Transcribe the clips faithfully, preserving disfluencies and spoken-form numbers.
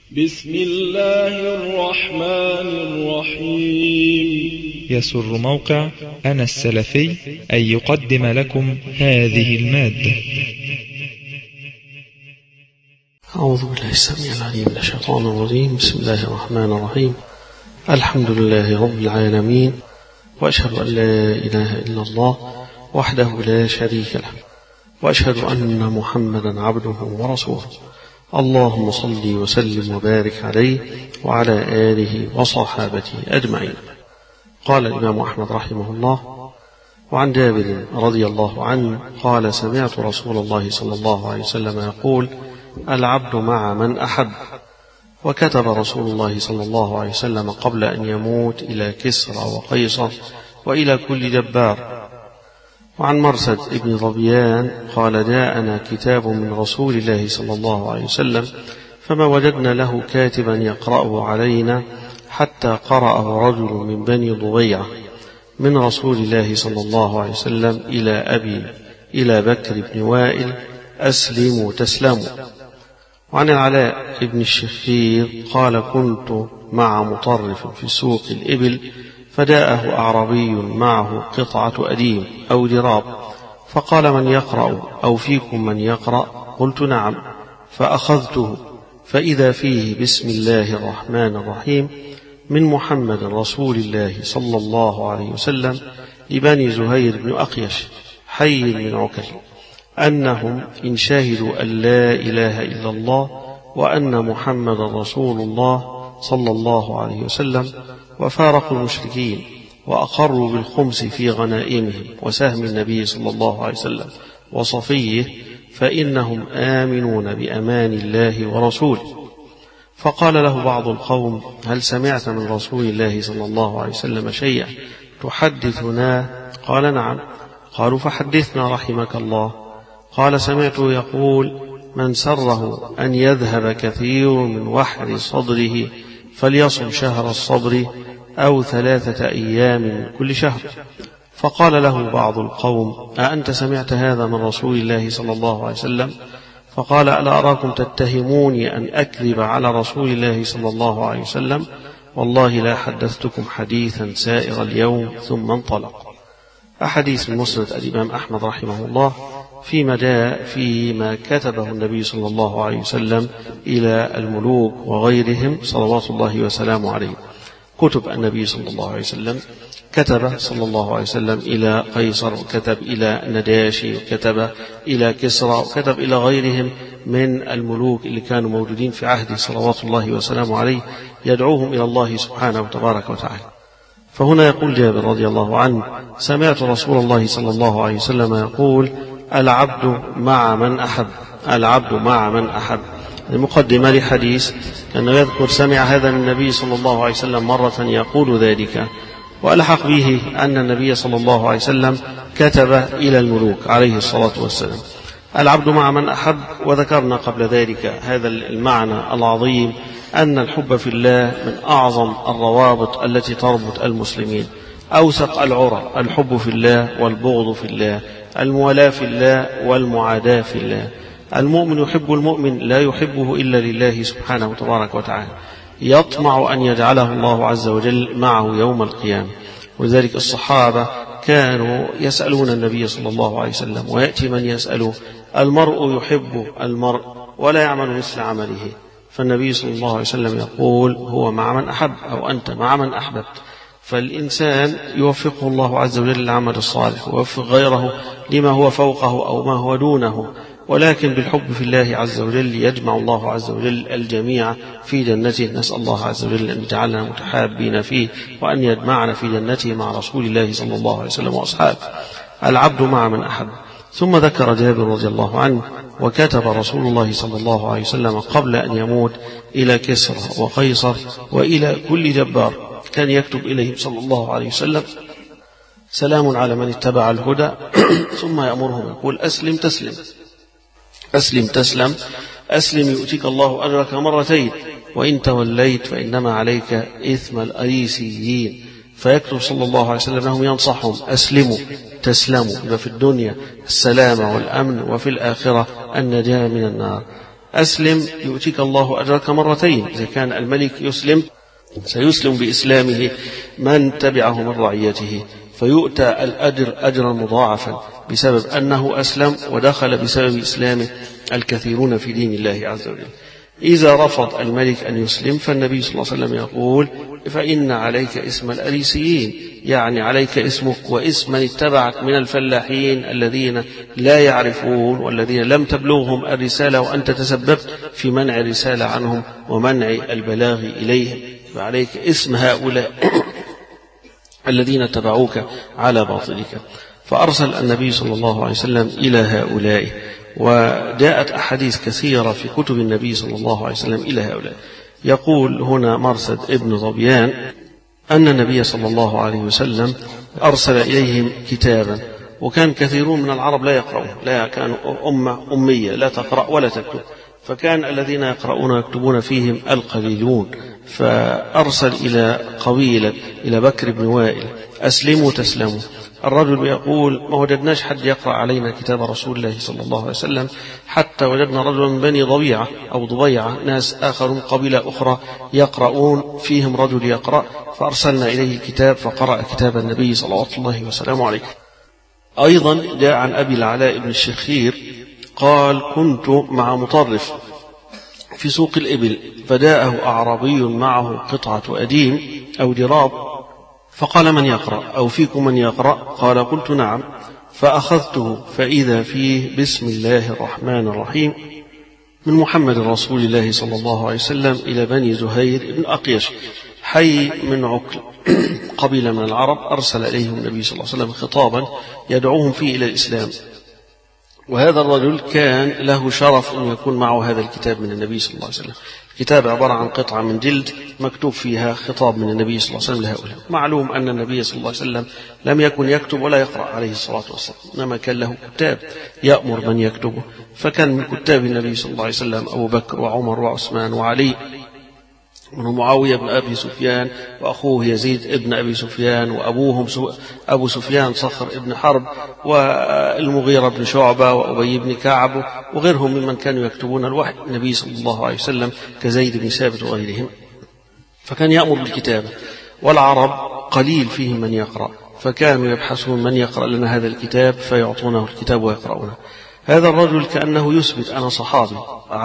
بسم الله الرحمن الرحيم. يسر موقع أنا السلفي أن يقدم لكم هذه المادة. أعوذ بالله السميع العليم من الشيطان الرجيم. بسم الله الرحمن الرحيم. الحمد لله رب العالمين، وأشهد أن لا إله إلا الله وحده لا شريك له، وأشهد أن محمدا عبده ورسوله. اللهم صل وسلم وبارك عليه وعلى آله وصحابته أجمعين. قال الإمام أحمد رحمه الله: وعن جابر رضي الله عنه قال: سمعت رسول الله صلى الله عليه وسلم يقول: العبد مع من أحب. وكتب رسول الله صلى الله عليه وسلم قبل أن يموت إلى كسرى وقيصر وإلى كل جبار. وعن مرثد ابن ظبيان قال: جاءنا كتاب من رسول الله صلى الله عليه وسلم فما وجدنا له كاتبا يقرأه علينا حتى قرأه رجل من بني ضبيعة من رسول الله صلى الله عليه وسلم إلى أبي إلى بكر بن وائل: أسلموا تسلموا. وعن العلاء بن الشخير قال: كنت مع مطرف في سوق الإبل فجاءه أعرابي معه قطعة أديم أو جراب، فقال: من يقرأ أو فيكم من يقرأ؟ قلت: نعم. فأخذته فإذا فيه: بسم الله الرحمن الرحيم، من محمد رسول الله صلى الله عليه وسلم لبني زهير بن أقيش حي من عكل، أنهم إن شهدوا أن لا إله إلا الله وأن محمد رسول الله صلى الله عليه وسلم وفارقوا المشركين وأقروا بالخمس في غنائمهم وسهم النبي صلى الله عليه وسلم وصفيه، فإنهم آمنون بأمان الله ورسوله. فقال له بعض القوم: هل سمعت من رسول الله صلى الله عليه وسلم شيئا تحدثنا؟ قال: نعم. قالوا: فحدثنا رحمك الله. قال: سمعته يقول: من سره أن يذهب كثير من وحر صدره فليصم شهر الصبر أو ثلاثة أيام من كل شهر. فقال له بعض القوم: أأنت سمعت هذا من رسول الله صلى الله عليه وسلم؟ فقال: ألا أراكم تتهموني أن أكذب على رسول الله صلى الله عليه وسلم؟ والله لا حدثتكم حديثا سائر اليوم. ثم انطلق. أحاديث من مسند الإمام أحمد رحمه الله فيما جاء فيما كتبه النبي صلى الله عليه وسلم إلى الملوك وغيرهم صلوات الله وسلامه عليه. كتب النبي صلى الله عليه وسلم: كتب صلى الله عليه وسلم إلى قيصر، وكتب إلى النجاشي، وكتب إلى كسرى، وكتب إلى غيرهم من الملوك اللي كانوا موجودين في عهده صلوات الله وسلامه عليه، يدعوهم إلى الله سبحانه وتبارك وتعالى. فهنا يقول جابر رضي الله عنه: سمعت رسول الله صلى الله عليه وسلم يقول: العبد مع من أحب. العبد مع من أحب. المقدمة لحديث كان يذكر سمع هذا من النبي صلى الله عليه وسلم مرة يقول ذلك، وألحق به أن النبي صلى الله عليه وسلم كتب إلى الملوك عليه الصلاة والسلام. العبد مع من أحب. وذكرنا قبل ذلك هذا المعنى العظيم، أن الحب في الله من أعظم الروابط التي تربط المسلمين، أوثق العرى، الحب في الله والبغض في الله، المولاة في الله والمعاداة في الله. المؤمن يحب المؤمن لا يحبه إلا لله سبحانه وتبارك وتعالى، يطمع أن يجعله الله عز وجل معه يوم القيامة. ولذلك الصحابة كانوا يسألون النبي صلى الله عليه وسلم، ويأتي من يسأله: المرء يحب المرء ولا يعمل مثل عمله. فالنبي صلى الله عليه وسلم يقول: هو مع من أحب، أو أنت مع من أحببت. فالإنسان يوفقه الله عز وجل للعمل الصالح، ويوفق غيره لما هو فوقه أو ما هو دونه، ولكن بالحب في الله عز وجل يجمع الله عز وجل الجميع في جنته. نسأل الله عز وجل أن يجعلنا متحابين فيه، وأن يجمعنا في جنته مع رسول الله صلى الله عليه وسلم وأصحابه. العبد مع من أحب. ثم ذكر جابر رضي الله عنه: وكتب رسول الله صلى الله عليه وسلم قبل أن يموت إلى كسرى وقيصر وإلى كل جبار. كان يكتب إليهم صلى الله عليه وسلم: سلام على من اتبع الهدى. ثم يأمرهم يقول: أسلم تسلم، أسلم تسلم، أسلم يؤتيك الله أجرك مرتين، وإن توليت فإنما عليك إثم الأريسيين. فيكتب صلى الله عليه وسلم لهم ينصحهم: أسلموا تسلموا. يبقى في الدنيا السلامة والأمن، وفي الآخرة النجاة من النار. أسلم يؤتيك الله أجرك مرتين. إذا كان الملك يسلم سيسلم بإسلامه من تبعه من رعيته، فيؤتى الأجر أجرا مضاعفا بسبب أنه أسلم، ودخل بسبب إسلامه الكثيرون في دين الله عز وجل. إذا رفض الملك أن يسلم فالنبي صلى الله عليه وسلم يقول: فإن عليك اسم الأريسيين، يعني عليك اسمك واسم من اتبعك من الفلاحين الذين لا يعرفون والذين لم تبلغهم الرسالة وأنت تسببت في منع الرسالة عنهم ومنع البلاغ إليهم، فعليك اسم هؤلاء الذين اتبعوك على باطلك. فأرسل النبي صلى الله عليه وسلم إلى هؤلاء، وجاءت أحاديث كثيرة في كتب النبي صلى الله عليه وسلم إلى هؤلاء. يقول هنا مرثد ابن ظبيان أن النبي صلى الله عليه وسلم أرسل إليهم كتابا، وكان كثيرون من العرب لا يقرؤون، لا كانوا أمة أمية لا تقرأ ولا تكتب، فكان الذين يقرؤون ويكتبون فيهم القليلون. فأرسل إلى قبيلة إلى بكر بن وائل: أسلموا تسلموا. الرجل يقول: ما وجدناش حد يقرأ علينا كتاب رسول الله صلى الله عليه وسلم، حتى وجدنا رجلا من بني ضبيعة أو ضبيعة، ناس آخرون قبيلة أخرى يقرؤون، فيهم رجل يقرأ، فأرسلنا إليه الكتاب فقرأ كتاب النبي صلى الله عليه وسلم عليه. أيضا جاء عن أبي العلاء بن الشخير قال: كنت مع مطرف في سوق الإبل، فجاءه أعرابي معه قطعة أديم أو جراب، فقال: من يقرأ أو فيكم من يقرأ؟ قال: قلت: نعم. فأخذته فإذا فيه: بسم الله الرحمن الرحيم، من محمد رسول الله صلى الله عليه وسلم إلى بني زهير بن أقيش، حي من عكل، قبيلة من العرب، أرسل إليهم النبي صلى الله عليه وسلم خطابا يدعوهم فيه إلى الإسلام. وهذا الرجل كان له شرف أن يكون معه هذا الكتاب من النبي صلى الله عليه وسلم. الكتاب عبارة عن قطعة من جلد مكتوب فيها خطاب من النبي صلى الله عليه وسلم لهؤلاء. معلوم أن النبي صلى الله عليه وسلم لم يكن يكتب ولا يقرأ عليه الصلاة والسلام، إنما كان له كتاب يأمر من يكتبه. فكان من كتاب النبي صلى الله عليه وسلم أبو بكر وعمر وعثمان وعلي من معاوية بن أبي سفيان، وأخوه يزيد ابن أبي سفيان، وأبوهم أبو سفيان صخر ابن حرب، والمغيرة بن شعبة، وأبي بن كعب، وغيرهم ممن كانوا يكتبون الوحي النبي صلى الله عليه وسلم كزيد بن ثابت وغيرهم. فكان يأمر بالكتابة، والعرب قليل فيهم من يقرأ، فكانوا يبحثون من يقرأ لنا هذا الكتاب فيعطونه الكتاب ويقرؤونه. هذا الرجل كأنه يثبت: أنا صحابي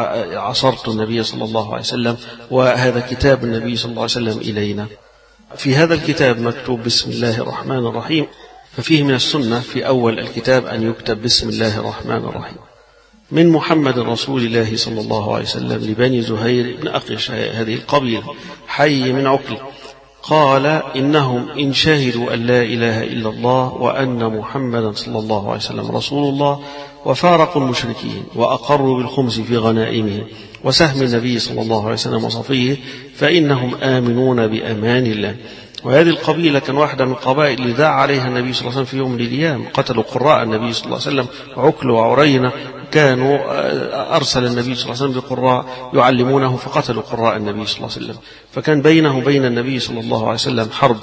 عصرت النبي صلى الله عليه وسلم، وهذا كتاب النبي صلى الله عليه وسلم إلينا. في هذا الكتاب مكتوب بسم الله الرحمن الرحيم، ففيه من السنة في أول الكتاب أن يكتب بسم الله الرحمن الرحيم: من محمد رسول الله صلى الله عليه وسلم لبني زهير بن أقيش، هذه القبيلة، حي من عكل. قال: إنهم إن شهدوا أن لا إله إلا الله وأن محمدا صلى الله عليه وسلم رسول الله، وفارقوا المشركين، وأقروا بالخمس في غنائمهم وسهم النبي صلى الله عليه وسلم وصفيه، فإنهم آمنون بأمان الله. وهذه القبيلة كان واحدة من القبائل اللي دعا عليها النبي صلى الله عليه وسلم في يوم من الأيام، قتلوا قراء النبي صلى الله عليه وسلم عكل وعرينة، كانوا أرسل النبي صلى الله عليه وسلم بقراء يعلمونه فقتلوا قراء النبي صلى الله عليه وسلم، فكان بينه وبين النبي صلى الله عليه وسلم حرب.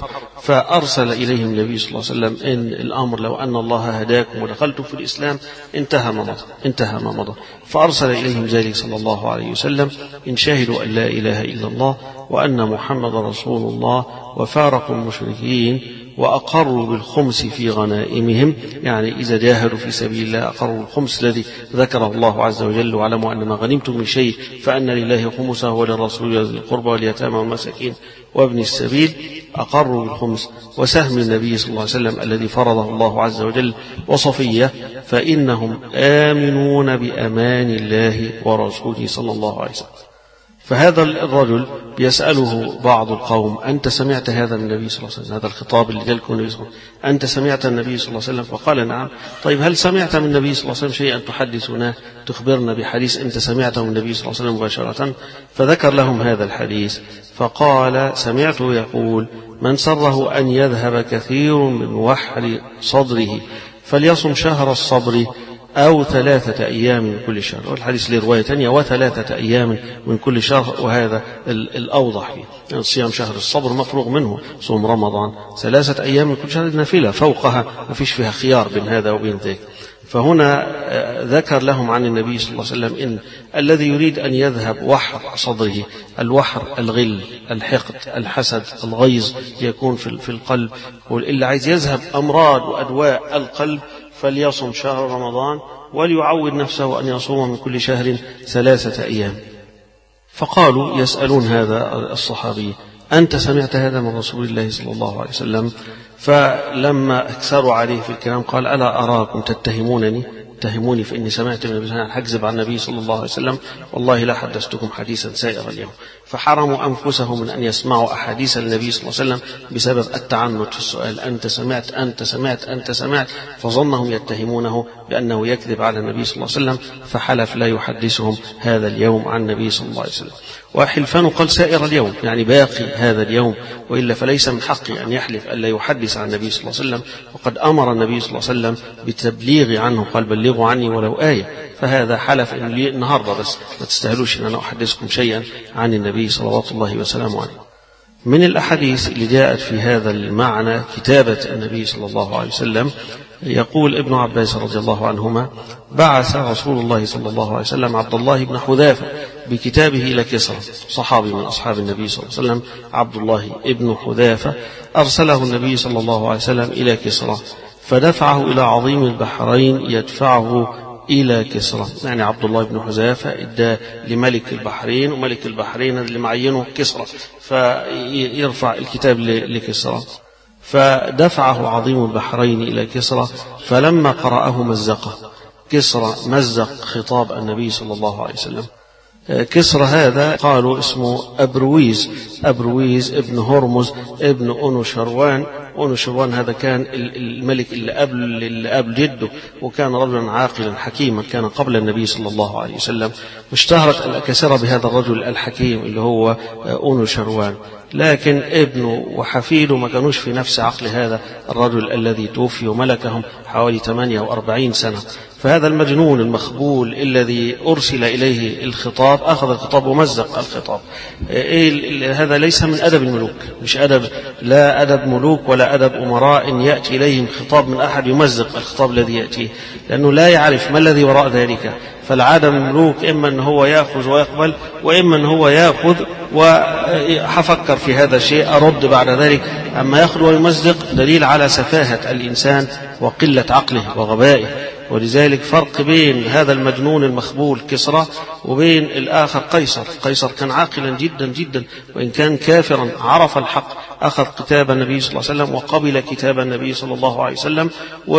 فأرسل إليهم النبي صلى الله عليه وسلم: إن الأمر لو أن الله هداكم ودخلتم في الإسلام انتهى ما مضى انتهى ما مضى فأرسل إليهم ذلك صلى الله عليه وسلم: إن شهدوا أن لا إله إلا الله وأن محمد رسول الله، وفارقوا المشركين، وأقروا بالخمس في غنائمهم، يعني إذا جاهدوا في سبيل الله أقروا الخمس الذي ذكره الله عز وجل: واعلموا أن ما غنمتم من شيء فأن لله خمسه وللرسول ذي القربى واليتامى والمساكين وابن السبيل. أقروا بالخمس، وسهم النبي صلى الله عليه وسلم الذي فرضه الله عز وجل، وصفية، فإنهم آمنون بأمان الله ورسوله صلى الله عليه وسلم. فهذا الرجل يسأله بعض القوم: أنت سمعت هذا من النبي صلى الله عليه وسلم؟ هذا الخطاب اللي جالكم النبي صلى الله عليه وسلم، أنت سمعت النبي صلى الله عليه وسلم؟ فقال: نعم. طيب هل سمعت من النبي صلى الله عليه وسلم شيئا تحدثنا تخبرنا بحديث أنت سمعته من النبي صلى الله عليه وسلم مباشرة؟ فذكر لهم هذا الحديث، فقال: سمعته يقول: من سره أن يذهب كثير من وحل صدره فليصم شهر الصبر أو ثلاثة أيام من كل شهر. والحديث له رواية ثانية: وثلاثة أيام من كل شهر، وهذا الأوضح فيه. يعني صيام شهر الصبر مفروغ منه، صوم رمضان ثلاثة أيام من كل شهر نافلة فوقها، ما فيش فيها خيار بين هذا وبين ذاك. فهنا ذكر لهم عن النبي صلى الله عليه وسلم إن الذي يريد أن يذهب وحر صدره، الوحر الغل الحقد الحسد الغيظ يكون في القلب، واللي عايز يذهب أمراض وأدواء القلب فليصم شهر رمضان وليعود نفسه أن يصوم من كل شهر ثلاثة أيام. فقالوا يسألون هذا الصحابي: أنت سمعت هذا من رسول الله صلى الله عليه وسلم؟ فلما أكثروا عليه في الكلام قال: ألا أراكم تتهمونني تتهموني فإني سمعت من النبي حكذب عن النبي صلى الله عليه وسلم، والله لا حدثتكم حديثا سائر اليوم. فحرموا أنفسهم من أن يسمعوا أحاديث النبي صلى الله عليه وسلم بسبب التعنت في السؤال: أنت سمعت أنت سمعت أنت سمعت، فظنهم يتهمونه بأنه يكذب على النبي صلى الله عليه وسلم، فحلف لا يحدثهم هذا اليوم عن النبي صلى الله عليه وسلم. وحلفان قال سائر اليوم، يعني باقي هذا اليوم، وإلا فليس من حقه أن يحلف ألا يحدث عن النبي صلى الله عليه وسلم، وقد أمر النبي صلى الله عليه وسلم بالتبليغ عنه، قال: بلغوا عني ولو آية. فهذا حلف إن لي النهاردة بس ما تستاهلوش أن أنا أحدثكم شيئا عن النبي صلوات الله وسلامه عليه. من الأحاديث اللي جاءت في هذا المعنى كتابة النبي صلى الله عليه وسلم، يقول ابن عباس رضي الله عنهما: بعث رسول الله صلى الله عليه وسلم عبد الله بن حذافة بكتابه إلى كسرى، صحابي من أصحاب النبي صلى الله عليه وسلم عبد الله بن حذافة، أرسله النبي صلى الله عليه وسلم إلى كسرى، فدفعه إلى عظيم البحرين يدفعه إلى كسرى. يعني عبد الله بن حذافة إدى لملك البحرين، وملك البحرين اللي معينه كسرى، فيرفع الكتاب لكسرى، فدفعه عظيم البحرين إلى كسرى، فلما قرأه مزقه. كسرى مزق خطاب النبي صلى الله عليه وسلم. كسرى هذا قالوا اسمه أبرويز، أبرويز ابن هرمز ابن أنوشروان. أنوشروان هذا كان الملك اللي قبل اللي قبل جده، وكان رجلا عاقلا حكيما، كان قبل النبي صلى الله عليه وسلم. واشتهرت الأكاسرة بهذا الرجل الحكيم اللي هو أنوشروان، لكن ابنه وحفيده ما كانوش في نفس عقل هذا الرجل الذي توفي، وملكهم حوالي ثمانية وأربعين سنة. فهذا المجنون المخبول الذي أرسل إليه الخطاب أخذ الخطاب ومزق الخطاب. إيه هذا ليس من أدب الملوك، مش أدب، لا أدب ملوك ولا أدب أمراء إن يأتي إليهم خطاب من أحد يمزق الخطاب الذي يأتيه، لأنه لا يعرف ما الذي وراء ذلك. فالعادة من الملوك إما أن هو يأخذ ويقبل، وإما أن هو يأخذ وحفكر في هذا الشيء أرد بعد ذلك. أما يأخذ ويمزق دليل على سفاهة الإنسان وقلة عقله وغبائه. ولذلك فرق بين هذا المجنون المخبول كسرى وبين الآخر قيصر. قيصر كان عاقلا جدا جدا، وإن كان كافرا عرف الحق، أخذ كتاب النبي صلى الله عليه وسلم وقبل كتاب النبي صلى الله عليه وسلم،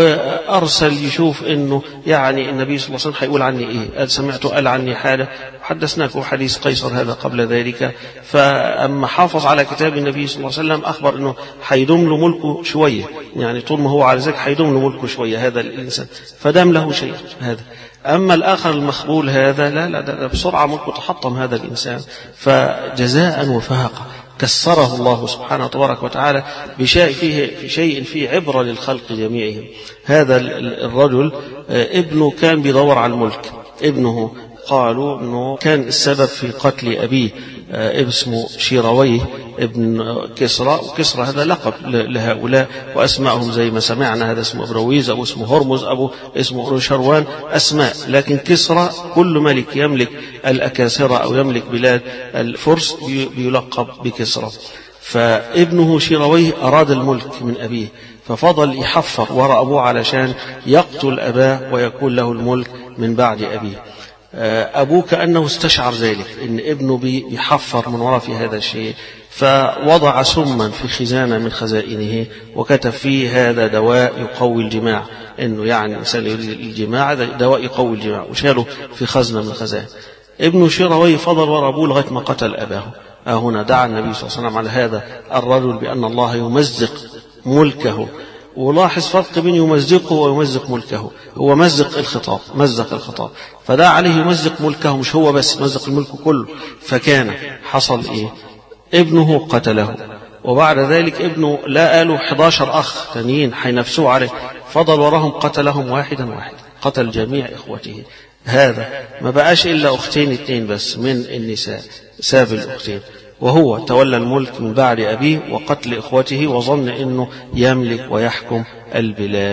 وأرسل يشوف إنه يعني النبي صلى الله عليه وسلم هيقول عني إيه، قال سمعته قال عني حاجة، حدثناكم حديث قيصر هذا قبل ذلك. فأما حافظ على كتاب النبي صلى الله عليه وسلم أخبر إنه هيدوم له ملكه شوية، يعني طول ما هو على ذلك هيدوم له ملكه شوية هذا الإنسان، فدام له شيء هذا. أما الآخر المخبول هذا لا لا ده بسرعة ملكه تحطم هذا الإنسان. فجزاء وفاقة كسره الله سبحانه وتبارك وتعالى بشيء فيه في شيء فيه عبرة للخلق جميعهم. هذا الرجل ابنه كان بيدور على الملك، ابنه قالوا انه كان السبب في قتل ابيه، اسمه شيرويه ابن كسرى، وكسرى هذا لقب لهؤلاء واسمائهم زي ما سمعنا، هذا اسمه ابرويز، ابو اسمه هرمز، ابو اسمه أنوشروان، اسماء. لكن كسرى كل ملك يملك الاكاسرة او يملك بلاد الفرس بيلقب بكسرى. فابنه شيرويه اراد الملك من ابيه، ففضل يحفر وراء ابوه علشان يقتل اباه ويكون له الملك من بعد ابيه. أبوه كأنه استشعر ذلك إن ابنه بيحفر من وراء في هذا الشيء، فوضع سما في خزانة من خزائنه وكتب فيه هذا دواء يقوي الجماع، إنه يعني إنسان يريد الجماع هذا دواء يقوي الجماع، وشاله في خزنة من خزائن. ابن شيرويه فضل وراء أبوه لغاية ما قتل أباه. هنا دعا النبي صلى الله عليه وسلم على هذا الرجل بأن الله يمزق ملكه. ولاحظ فرق بين يمزقه ويمزق ملكه، هو مزق الخطاب، مزق الخطاب، فدعا عليه يمزق ملكه، مش هو بس مزق الملك كله. فكان حصل ايه؟ ابنه قتله، وبعد ذلك ابنه لا قالوا إحدى عشر أخ تانيين حينفسوا عليه، فضل وراهم قتلهم واحدا واحدا، قتل جميع إخوته. هذا ما بقاش إلا أختين اتنين بس من النساء، ساب الأختين، وهو تولى الملك من بعد أبيه وقتل إخوته، وظن أنه يملك ويحكم البلاد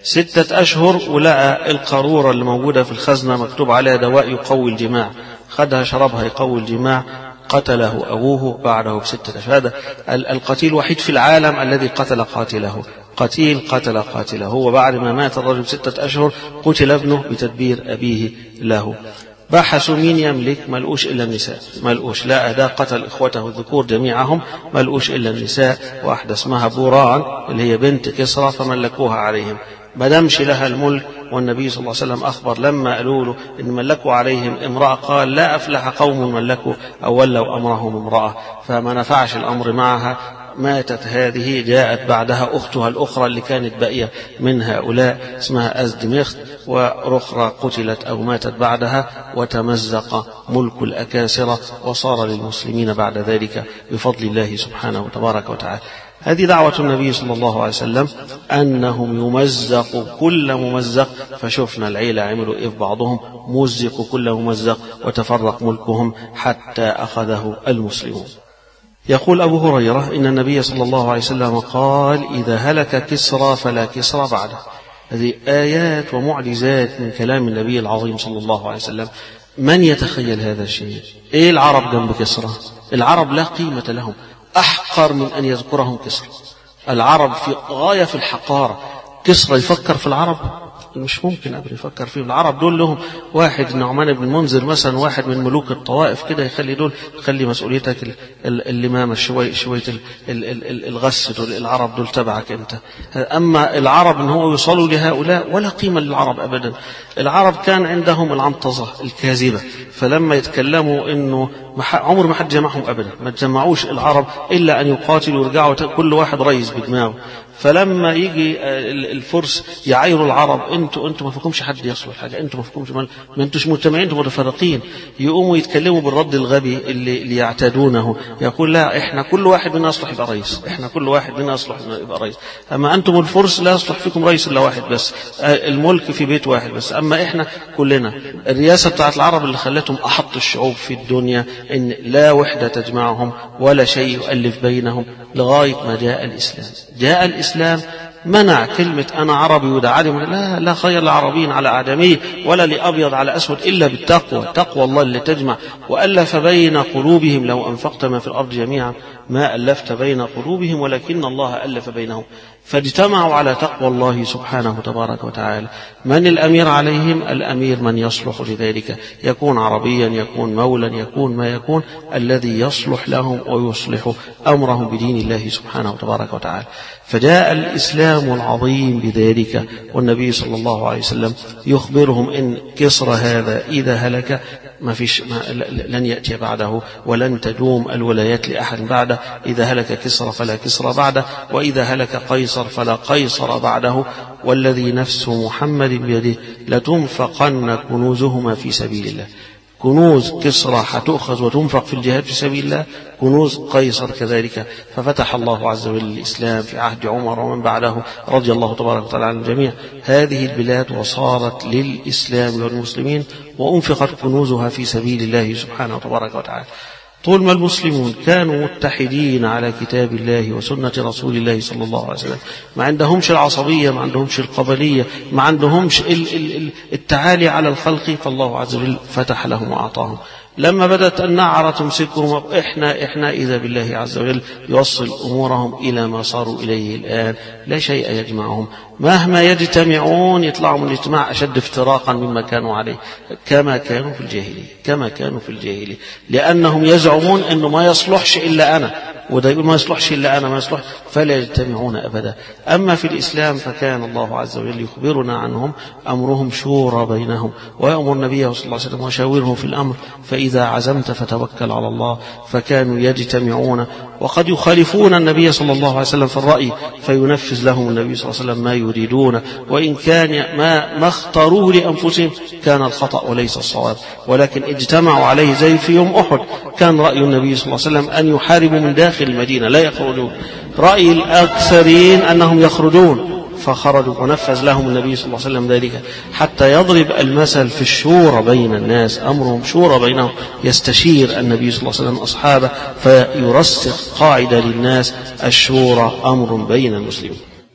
ستة أشهر ولقى القارورة اللي موجودة في الخزنة مكتوب عليها دواء يقوي الجماع، خدها شربها يقوي الجماع، قتله أبوه بعده بستة أشهر. هذا القتيل الوحيد في العالم الذي قتل قاتله، قتيل قتل قاتله. هو بعد ما مات الرجل بستة أشهر قتل ابنه بتدبير أبيه له. بحثوا مين يملك، ملقوش إلا النساء، ملقوش، لا ده قتل إخوته الذكور جميعهم، ملقوش إلا النساء. واحدة اسمها بوران اللي هي بنت كسرى فملكوها عليهم، ما دامش لها الملك. والنبي صلى الله عليه وسلم أخبر لما قالوا له إن ملكوا عليهم امرأة قال لا أفلح قوم ملكوا أو ولوا أمرهم امرأة، فما نفعش الأمر معها. ماتت هذه، جاءت بعدها أختها الأخرى اللي كانت باقية من هؤلاء اسمها أزدمخت، ورخرة قتلت أو ماتت بعدها، وتمزق ملك الأكاسرة وصار للمسلمين بعد ذلك بفضل الله سبحانه تبارك وتعالى. هذه دعوة النبي صلى الله عليه وسلم أنهم يمزقوا كل ممزق، فشفنا العيلة عملوا إيه في بعضهم، مزقوا كل ممزق وتفرق ملكهم حتى أخذه المسلمون. يقول أبو هريرة إن النبي صلى الله عليه وسلم قال إذا هلك كسرى فلا كسرى بعده. هذه آيات ومعجزات من كلام النبي العظيم صلى الله عليه وسلم. من يتخيل هذا الشيء؟ إيه العرب جنب كسرى؟ العرب لا قيمة لهم، أحقر من أن يذكرهم كسرى. العرب في غاية في الحقارة. كسرى يفكر في العرب؟ مش ممكن أبدا يفكر فيهم. العرب دول لهم واحد النعمان بن المنذر مثلا، واحد من ملوك الطوائف كده، يخلي دول خلي مسؤوليتك اللمامة شوية شوية الغس، دول العرب دول تبعك أنت. أما العرب إن هو يوصلوا لهؤلاء ولا قيمة للعرب أبدا. العرب كان عندهم العنطزة الكاذبة، فلما يتكلموا إنه عمر ما حد جمعهم أبدا، ما تجمعوش العرب إلا أن يقاتلوا ويرجعوا كل واحد رئيس بدماغه. فلما يجي الفرس يعايروا العرب، انتوا انتوا ما فيكمش حد يصلح حاجه، انتوا ما فيكمش، ما انتوش مجتمعين، انتوا متفرقين. يقوموا يتكلموا بالرد الغبي اللي, اللي يعتادونه، يقول لا احنا كل واحد منا يصلح يبقى رئيس، احنا كل واحد منا يصلح يبقى رئيس. اما انتم الفرس لا يصلح فيكم رئيس الا واحد بس، الملك في بيت واحد بس. اما احنا كلنا. الرئاسه بتاعت العرب اللي خلتهم احط الشعوب في الدنيا ان لا وحده تجمعهم ولا شيء يؤلف بينهم، لغايه ما جاء الاسلام. جاء الإسلام منع كلمة أنا عربي وده عالم، لا لا خير لعربي على أعجمي ولا لأبيض على أسود إلا بالتقوى، تقوى الله اللي تجمع. وألف بين قلوبهم لو أنفقت ما في الأرض جميعا ما ألفت بين قلوبهم ولكن الله ألف بينهم. فاجتمعوا على تقوى الله سبحانه تبارك وتعالى. من الأمير عليهم؟ الأمير من يصلح لذلك، يكون عربيا، يكون مولا، يكون ما يكون، الذي يصلح لهم ويصلح أمرهم بدين الله سبحانه تبارك وتعالى. فجاء الإسلام العظيم بذلك، والنبي صلى الله عليه وسلم يخبرهم إن كسرى هذا إذا هلك ما فيش ما لن يأتي بعده ولن تدوم الولايات لأحد بعده. إذا هلك كسرى فلا كسرى بعده، وإذا هلك قيصر فلا قيصر بعده، والذي نفس محمد بيده لتنفقن كنوزهما في سبيل الله. كنوز كسرى حتؤخذ وتنفق في الجهاد في سبيل الله، كنوز قيصر كذلك. ففتح الله عز وجل الإسلام في عهد عمر ومن بعده رضي الله تبارك وتعالى عن الجميع هذه البلاد، وصارت للإسلام والمسلمين، وأنفقت كنوزها في سبيل الله سبحانه وتبارك وتعالى. طول ما المسلمون كانوا متحدين على كتاب الله وسنة رسول الله صلى الله عليه وسلم، ما عندهمش العصبية، ما عندهمش القبلية، ما عندهمش التعالي على الخلق، فالله عز وجل فتح لهم وأعطاهم. لما بدأت النعرة تمسكهم، إحنا إحنا إذا بالله عز وجل يوصل أمورهم إلى ما صاروا إليه الآن، لا شيء يجمعهم. مهما يجتمعون يطلعوا من الاجتماع أشد افتراقا مما كانوا عليه، كما كانوا في الجاهلية، كما كانوا في الجاهلية، لأنهم يزعمون أنه ما يصلحش إلا أنا، وده يقول ما يصلحش إلا أنا، ما يصلح، فلا يجتمعون أبدا. أما في الإسلام فكان الله عز وجل يخبرنا عنهم أمرهم شورى بينهم، ويأمر النبي صلى الله عليه وسلم وشاورهم في الأمر، فإذا عزمت فتوكل على الله. فكانوا يجتمعون، وقد يخالفون النبي صلى الله عليه وسلم في الرأي فينفذ لهم النبي صلى الله عليه وسلم ما يريدون، وإن كان ما, ما اختاروه لأنفسهم كان الخطأ وليس الصواب، ولكن اجتمعوا عليه. زي في يوم أحد كان رأي النبي صلى الله عليه وسلم أن يحاربوا من داخل المدينة لا يخرجون، رأي الأكثرين أنهم يخرجون، فخرجوا ونفذ لهم النبي صلى الله عليه وسلم ذلك، حتى يضرب المثل في الشورى بين الناس، أمرهم شورى بينهم. يستشير النبي صلى الله عليه وسلم أصحابه فيرسخ قاعدة للناس: الشورى أمر بين المسلمين.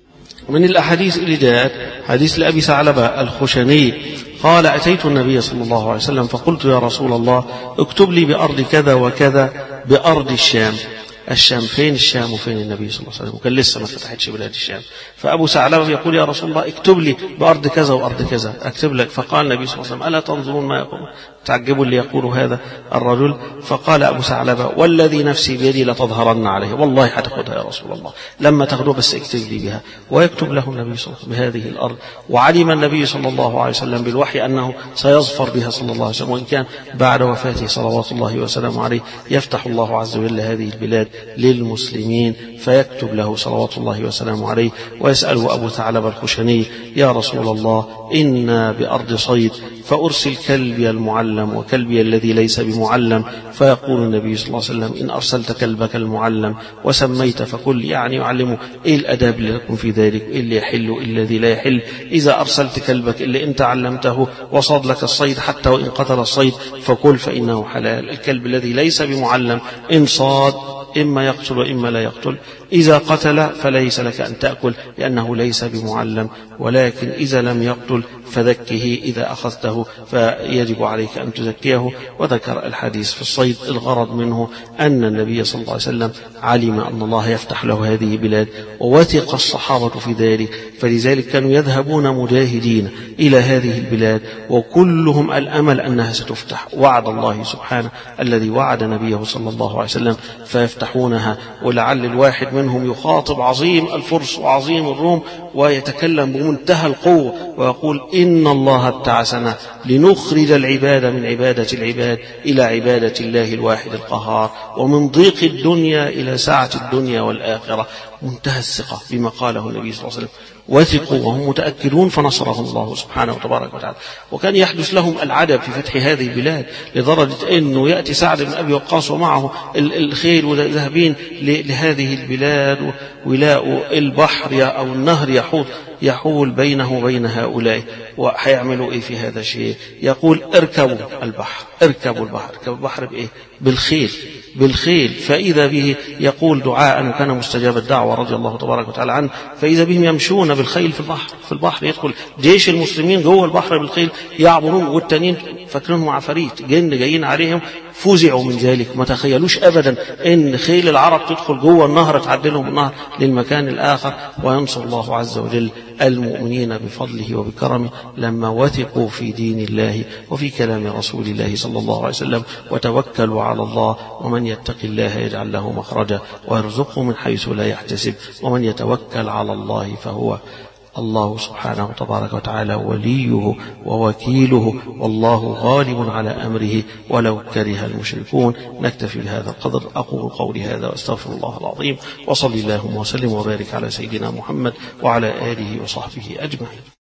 من الأحاديث اللي جاءت حديث لأبي ثعلبة الخشني قال أتيت النبي صلى الله عليه وسلم فقلت يا رسول الله اكتب لي بأرض كذا وكذا بأرض الشام. الشام فين الشام وفين النبي صلى الله عليه وسلم؟ وكان لسه ما فتحتش بلاد الشام. فأبو ثعلبة يقول يا رسول الله اكتب لي بأرض كذا وأرض كذا أكتب لك. فقال النبي صلى الله عليه وسلم ألا تنظرون ما يقول؟ تعجبوا اللي يقول هذا الرجل. فقال أبو ثعلبة والذي نفسي بيدي لتظهرن عليه، والله هتاخدها يا رسول الله، لما تاخدوها بس اكتب لي بها. ويكتب له النبي صلى الله عليه وسلم بهذه الأرض. وعلم النبي صلى الله عليه وسلم بالوحي أنه سيظفر بها صلى الله عليه وسلم، وإن كان بعد وفاته صلوات الله وسلامه عليه يفتح الله عز وجل هذه البلاد للمسلمين، فيكتب له صلوات الله وسلامه عليه. ويسأله أبو ثعلبة الخشني يا رسول الله إنا بأرض صيد فأرسل كلبي المعلم وكلبي الذي ليس بمعلم. فيقول النبي صلى الله عليه وسلم إن أرسلت كلبك المعلم وسميت فكل، يعني يعلمه إيه الأداب اللي لكم في ذلك، إيه اللي يحل إيه الذي لا يحل. إذا أرسلت كلبك اللي أنت علمته وصاد لك الصيد حتى وإن قتل الصيد فكل فإنه حلال. الكلب الذي ليس بمعلم إن صاد إما يقتل وإما لا يقتل، إذا قتل فليس لك أن تأكل لأنه ليس بمعلم، ولكن إذا لم يقتل فذكه إذا أخذته فيجب عليك أن تزكيه. وذكر الحديث في الصيد الغرض منه أن النبي صلى الله عليه وسلم علم أن الله يفتح له هذه البلاد، ووثق الصحابة في ذلك، فلذلك كانوا يذهبون مجاهدين إلى هذه البلاد وكلهم الأمل أنها ستفتح. وعد الله سبحانه الذي وعد نبيه صلى الله عليه وسلم فيفتحونها. ولعل الواحد منهم يخاطب عظيم الفرس وعظيم الروم ويتكلم بمنتهى القوة ويقول إن الله ابتعثنا لنخرج العباد من عبادة العباد إلى عبادة الله الواحد القهار، ومن ضيق الدنيا إلى سعة الدنيا والآخرة. منتهى الثقة بما قاله النبي صلى الله عليه وسلم، وثقوا وهم متأكدون فنصرهم الله سبحانه وتبارك وتعالى. وكان يحدث لهم العجب في فتح هذه البلاد لدرجة أنه يأتي سعد بن أبي وقاص ومعه الخيل وذهبين لهذه البلاد ويلاقوا البحر أو النهر يحول يحول بينه وبين هؤلاء، وحيعملوا إيه في هذا الشيء؟ يقول اركبوا البحر اركبوا البحر اركبوا البحر بإيه؟ بالخيل بالخيل. فإذا به يقول دعاء وكان مستجاب الدعوة رضي الله تبارك وتعالى عنه، فإذا بهم يمشون بالخيل في البحر في البحر يدخل جيش المسلمين جوه البحر بالخيل يعبرون، والتانيين فاكرينهم عفاريت جن جايين عليهم، فزعوا من ذلك. ما تخيلوش أبدا إن خيل العرب تدخل جوه النهر تعدلهم النهر للمكان الآخر. وينصر الله عز وجل المؤمنين بفضله وبكرمه لما وثقوا في دين الله وفي كلام رسول الله صلى الله عليه وسلم وتوكلوا على الله. ومن يتق الله يجعل له مخرجا ويرزقه من حيث لا يحتسب، ومن يتوكل على الله فهو الله سبحانه وتبارك وتعالى وليه ووكيله، والله غالب على أمره ولو كره المشركون. نكتفي بهذا القدر. أقول قولي هذا واستغفر الله العظيم، وصلي اللهم وسلم وبارك على سيدنا محمد وعلى آله وصحبه أجمعين.